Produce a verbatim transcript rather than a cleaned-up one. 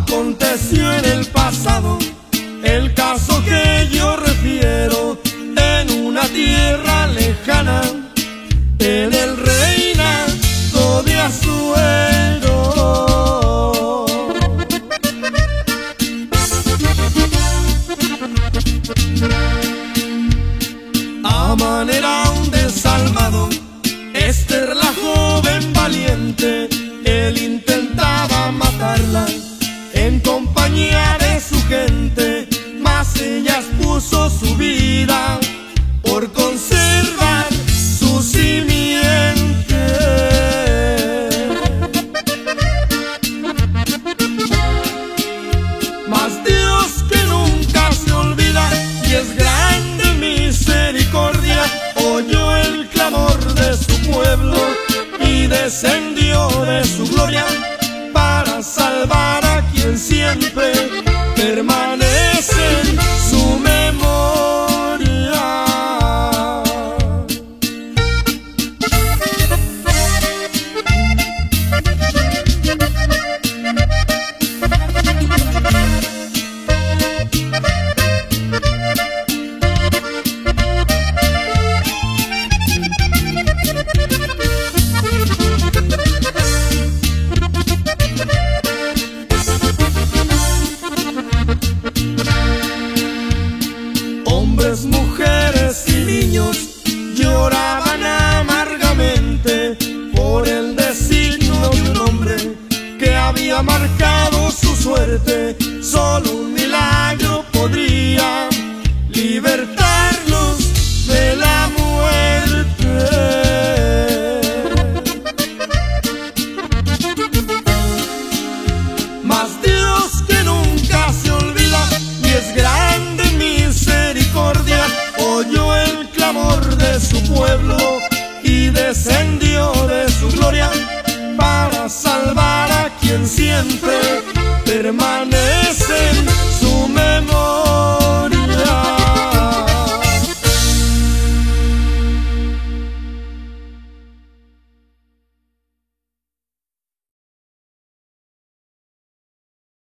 Aconteció en el pasado el caso que yo refiero, en una tierra lejana, en el reinado de Asuero. A manera un desalmado, Ester, la joven valiente, él intentaba matarla en compañía de su gente, mas ella expuso su vida por conservar su simiente. Mas Dios, que nunca se olvida y es grande en misericordia, oyó el clamor de su pueblo y descendió de su gloria para salvar a quien siempre permanece en su memoria. Hombres, mujeres y niños lloraban amargamente por el designio de un hombre que había marcado su suerte. Solo un milagro podría libertarlos de la muerte. Mas Dios, que nunca se olvida y es grande en misericordia, oyó el clamor de su pueblo y descendió de su gloria para salvar a quien siempre permanece